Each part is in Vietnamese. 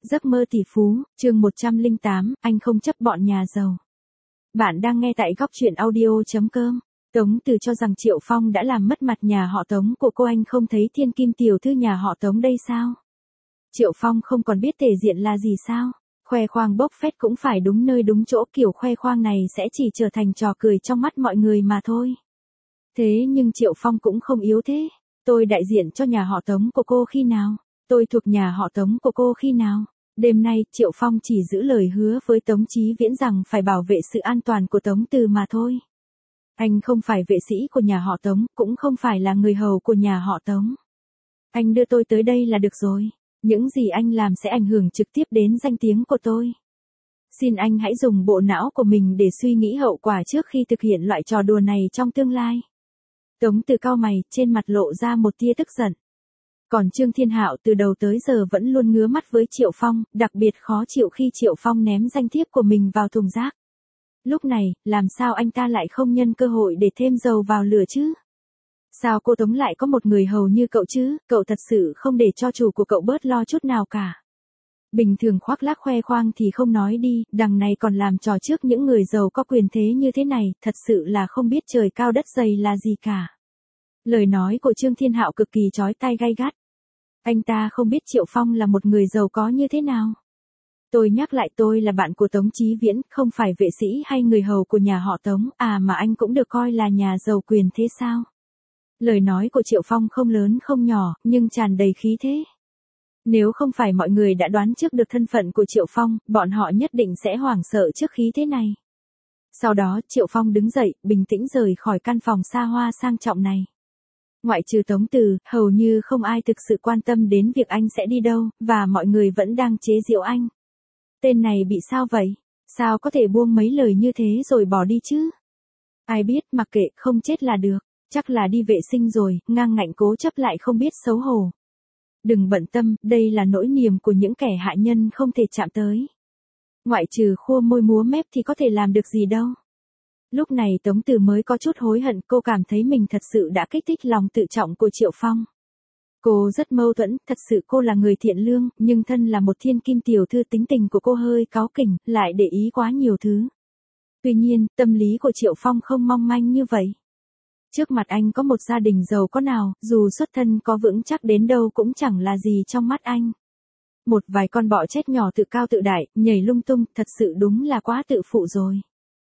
Giấc mơ tỷ phú, chương 108, anh không chấp bọn nhà giàu. Bạn đang nghe tại góc truyện audio.com. Tống Từ cho rằng Triệu Phong đã làm mất mặt nhà họ Tống của cô, anh không thấy thiên kim tiểu thư nhà họ Tống đây sao? Triệu Phong không còn biết thể diện là gì sao? Khoe khoang bốc phét cũng phải đúng nơi đúng chỗ, kiểu khoe khoang này sẽ chỉ trở thành trò cười trong mắt mọi người mà thôi. Thế nhưng Triệu Phong cũng không yếu thế. Tôi đại diện cho nhà họ Tống của cô khi nào? Tôi thuộc nhà họ Tống của cô khi nào? Đêm nay, Triệu Phong chỉ giữ lời hứa với Tống Chí Viễn rằng phải bảo vệ sự an toàn của Tống Từ mà thôi. Anh không phải vệ sĩ của nhà họ Tống, cũng không phải là người hầu của nhà họ Tống. Anh đưa tôi tới đây là được rồi. Những gì anh làm sẽ ảnh hưởng trực tiếp đến danh tiếng của tôi. Xin anh hãy dùng bộ não của mình để suy nghĩ hậu quả trước khi thực hiện loại trò đùa này trong tương lai. Tống Từ cau mày, trên mặt lộ ra một tia tức giận. Còn Trương Thiên Hạo từ đầu tới giờ vẫn luôn ngứa mắt với Triệu Phong, đặc biệt khó chịu khi Triệu Phong ném danh thiếp của mình vào thùng rác. Lúc này, làm sao anh ta lại không nhân cơ hội để thêm dầu vào lửa chứ? Sao cô Tống lại có một người hầu như cậu chứ? Cậu thật sự không để cho chủ của cậu bớt lo chút nào cả. Bình thường khoác lác khoe khoang thì không nói đi, đằng này còn làm trò trước những người giàu có quyền thế như thế này, thật sự là không biết trời cao đất dày là gì cả. Lời nói của Trương Thiên Hạo cực kỳ chói tai gay gắt. Anh ta không biết Triệu Phong là một người giàu có như thế nào. Tôi nhắc lại, tôi là bạn của Tống Chí Viễn, không phải vệ sĩ hay người hầu của nhà họ Tống, mà anh cũng được coi là nhà giàu quyền thế sao? Lời nói của Triệu Phong không lớn không nhỏ, nhưng tràn đầy khí thế. Nếu không phải mọi người đã đoán trước được thân phận của Triệu Phong, bọn họ nhất định sẽ hoảng sợ trước khí thế này. Sau đó, Triệu Phong đứng dậy, bình tĩnh rời khỏi căn phòng xa hoa sang trọng này. Ngoại trừ Tống Từ, hầu như không ai thực sự quan tâm đến việc anh sẽ đi đâu, và mọi người vẫn đang chế giễu anh. Tên này bị sao vậy? Sao có thể buông mấy lời như thế rồi bỏ đi chứ? Ai biết, mặc kệ, không chết là được. Chắc là đi vệ sinh rồi, ngang ngạnh cố chấp lại không biết xấu hổ. Đừng bận tâm, đây là nỗi niềm của những kẻ hạ nhân không thể chạm tới. Ngoại trừ khua môi múa mép thì có thể làm được gì đâu. Lúc này Tống Từ mới có chút hối hận, cô cảm thấy mình thật sự đã kích thích lòng tự trọng của Triệu Phong. Cô rất mâu thuẫn, thật sự cô là người thiện lương, nhưng thân là một thiên kim tiểu thư, tính tình của cô hơi cáu kỉnh, lại để ý quá nhiều thứ. Tuy nhiên, tâm lý của Triệu Phong không mong manh như vậy. Trước mặt anh có một gia đình giàu có nào, dù xuất thân có vững chắc đến đâu cũng chẳng là gì trong mắt anh. Một vài con bọ chết nhỏ tự cao tự đại, nhảy lung tung, thật sự đúng là quá tự phụ rồi.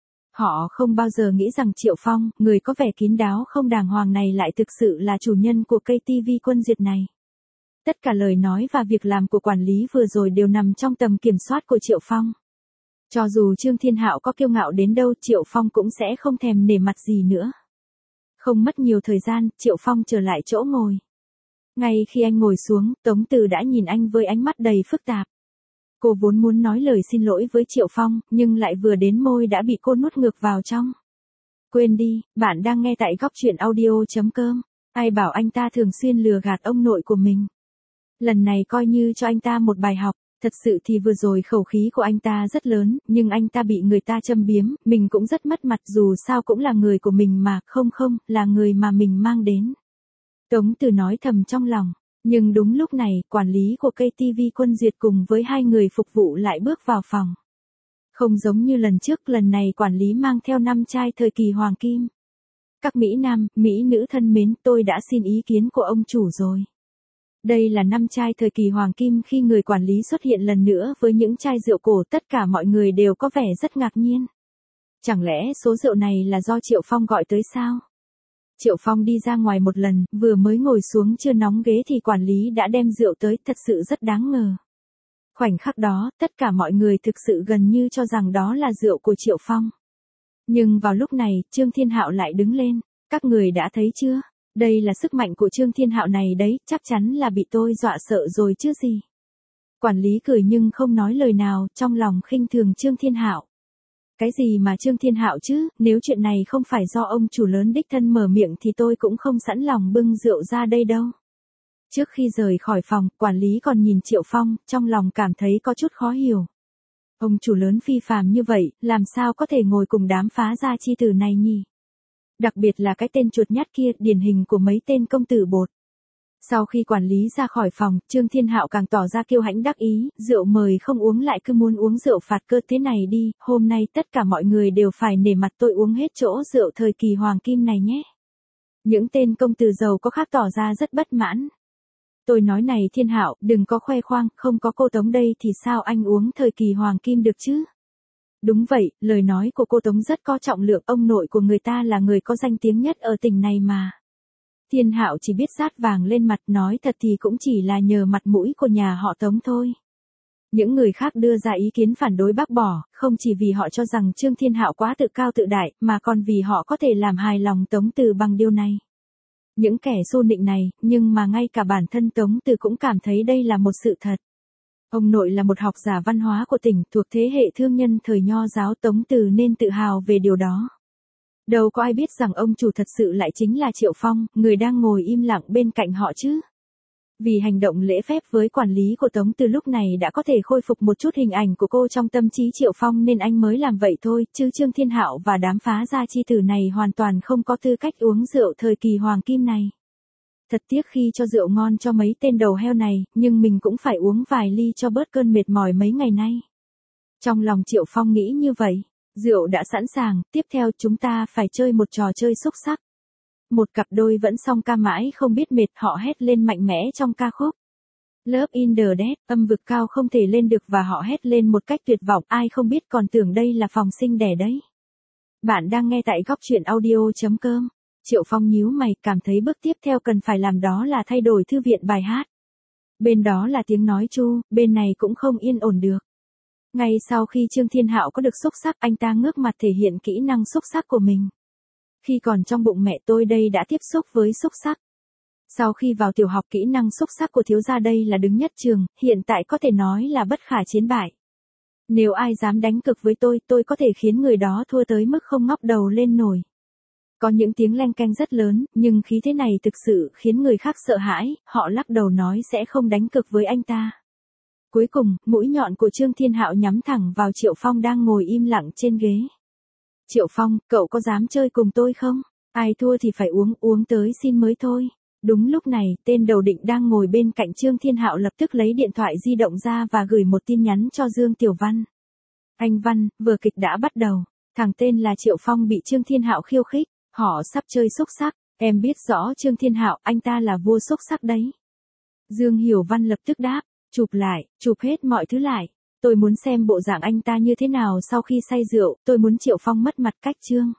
Họ không bao giờ nghĩ rằng Triệu Phong, người có vẻ kín đáo không đàng hoàng này lại thực sự là chủ nhân của KTV Quân Duyệt này. Tất cả lời nói và việc làm của quản lý vừa rồi đều nằm trong tầm kiểm soát của Triệu Phong. Cho dù Trương Thiên Hạo có kiêu ngạo đến đâu, Triệu Phong cũng sẽ không thèm nể mặt gì nữa. Không mất nhiều thời gian, Triệu Phong trở lại chỗ ngồi. Ngay khi anh ngồi xuống, Tống Từ đã nhìn anh với ánh mắt đầy phức tạp. Cô vốn muốn nói lời xin lỗi với Triệu Phong, nhưng lại vừa đến môi đã bị cô nuốt ngược vào trong. Quên đi, bạn đang nghe tại góc truyện audio.com. Ai bảo anh ta thường xuyên lừa gạt ông nội của mình. Lần này coi như cho anh ta một bài học. Thật sự thì vừa rồi khẩu khí của anh ta rất lớn, nhưng anh ta bị người ta châm biếm, mình cũng rất mất mặt, dù sao cũng là người của mình mà, không, là người mà mình mang đến. Tống Từ nói thầm trong lòng. Nhưng đúng lúc này, quản lý của KTV Quân Duyệt cùng với hai người phục vụ lại bước vào phòng. Không giống như lần trước, lần này quản lý mang theo 5 trai thời kỳ hoàng kim. Các mỹ nam, mỹ nữ thân mến, tôi đã xin ý kiến của ông chủ rồi. Đây là 5 chai thời kỳ hoàng kim. Khi người quản lý xuất hiện lần nữa với những chai rượu cổ, tất cả mọi người đều có vẻ rất ngạc nhiên. Chẳng lẽ số rượu này là do Triệu Phong gọi tới sao? Triệu Phong đi ra ngoài một lần, vừa mới ngồi xuống chưa nóng ghế thì quản lý đã đem rượu tới, thật sự rất đáng ngờ. Khoảnh khắc đó, tất cả mọi người thực sự gần như cho rằng đó là rượu của Triệu Phong. Nhưng vào lúc này, Trương Thiên Hạo lại đứng lên. Các người đã thấy chưa? Đây là sức mạnh của Trương Thiên Hạo này đấy, chắc chắn là bị tôi dọa sợ rồi chứ gì. Quản lý cười nhưng không nói lời nào, trong lòng khinh thường Trương Thiên Hạo. Cái gì mà Trương Thiên Hạo chứ, nếu chuyện này không phải do ông chủ lớn đích thân mở miệng thì tôi cũng không sẵn lòng bưng rượu ra đây đâu. Trước khi rời khỏi phòng, quản lý còn nhìn Triệu Phong, trong lòng cảm thấy có chút khó hiểu. Ông chủ lớn phi phàm như vậy, làm sao có thể ngồi cùng đám phá gia chi tử này nhỉ? Đặc biệt là cái tên chuột nhắt kia, điển hình của mấy tên công tử bột. Sau khi quản lý ra khỏi phòng, Trương Thiên Hạo càng tỏ ra kiêu hãnh đắc ý, rượu mời không uống lại cứ muốn uống rượu phạt cơ thế này đi, hôm nay tất cả mọi người đều phải nể mặt tôi uống hết chỗ rượu thời kỳ hoàng kim này nhé. Những tên công tử giàu có khác tỏ ra rất bất mãn. Tôi nói này Thiên Hạo, đừng có khoe khoang, không có cô Tống đây thì sao anh uống thời kỳ hoàng kim được chứ? Đúng vậy, lời nói của cô Tống rất có trọng lượng, ông nội của người ta là người có danh tiếng nhất ở tỉnh này mà. Thiên Hạo chỉ biết rát vàng lên mặt, nói thật thì cũng chỉ là nhờ mặt mũi của nhà họ Tống thôi. Những người khác đưa ra ý kiến phản đối bác bỏ, không chỉ vì họ cho rằng Trương Thiên Hạo quá tự cao tự đại, mà còn vì họ có thể làm hài lòng Tống Từ bằng điều này. Những kẻ xô nịnh này, nhưng mà ngay cả bản thân Tống Từ cũng cảm thấy đây là một sự thật. Ông nội là một học giả văn hóa của tỉnh, thuộc thế hệ thương nhân thời Nho giáo, Tống Từ nên tự hào về điều đó. Đâu có ai biết rằng ông chủ thật sự lại chính là Triệu Phong, người đang ngồi im lặng bên cạnh họ chứ. Vì hành động lễ phép với quản lý của Tống Từ lúc này đã có thể khôi phục một chút hình ảnh của cô trong tâm trí Triệu Phong nên anh mới làm vậy thôi, chứ Trương Thiên Hạo và đám phá gia chi tử này hoàn toàn không có tư cách uống rượu thời kỳ hoàng kim này. Thật tiếc khi cho rượu ngon cho mấy tên đầu heo này, nhưng mình cũng phải uống vài ly cho bớt cơn mệt mỏi mấy ngày nay. Trong lòng Triệu Phong nghĩ như vậy, rượu đã sẵn sàng, tiếp theo chúng ta phải chơi một trò chơi xúc xắc. Một cặp đôi vẫn song ca mãi không biết mệt, họ hét lên mạnh mẽ trong ca khúc Love in the Dark, âm vực cao không thể lên được và họ hét lên một cách tuyệt vọng, ai không biết còn tưởng đây là phòng sinh đẻ đấy. Bạn đang nghe tại góc truyện audio.com. Triệu Phong nhíu mày, cảm thấy bước tiếp theo cần phải làm đó là thay đổi thư viện bài hát. Bên đó là tiếng nói chu, bên này cũng không yên ổn được. Ngay sau khi Trương Thiên Hạo có được xúc xắc, anh ta ngước mặt thể hiện kỹ năng xúc xắc của mình. Khi còn trong bụng mẹ tôi đây đã tiếp xúc với xúc xắc. Sau khi vào tiểu học kỹ năng xúc xắc của thiếu gia đây là đứng nhất trường, hiện tại có thể nói là bất khả chiến bại. Nếu ai dám đánh cực với tôi có thể khiến người đó thua tới mức không ngóc đầu lên nổi. Có những tiếng leng keng rất lớn, nhưng khí thế này thực sự khiến người khác sợ hãi, họ lắc đầu nói sẽ không đánh cực với anh ta. Cuối cùng, mũi nhọn của Trương Thiên Hạo nhắm thẳng vào Triệu Phong đang ngồi im lặng trên ghế. Triệu Phong, cậu có dám chơi cùng tôi không? Ai thua thì phải uống tới xin mới thôi. Đúng lúc này, tên đầu định đang ngồi bên cạnh Trương Thiên Hạo lập tức lấy điện thoại di động ra và gửi một tin nhắn cho Dương Tiểu Văn. Anh Văn, vở kịch đã bắt đầu. Thằng tên là Triệu Phong bị Trương Thiên Hạo khiêu khích. Họ sắp chơi xúc xắc. Em biết rõ Trương Thiên Hạo, anh ta là vua xúc xắc đấy. Dương Hiểu Văn lập tức đáp. Chụp lại, chụp hết mọi thứ lại. Tôi muốn xem bộ dạng anh ta như thế nào sau khi say rượu, tôi muốn Triệu Phong mất mặt cách Trương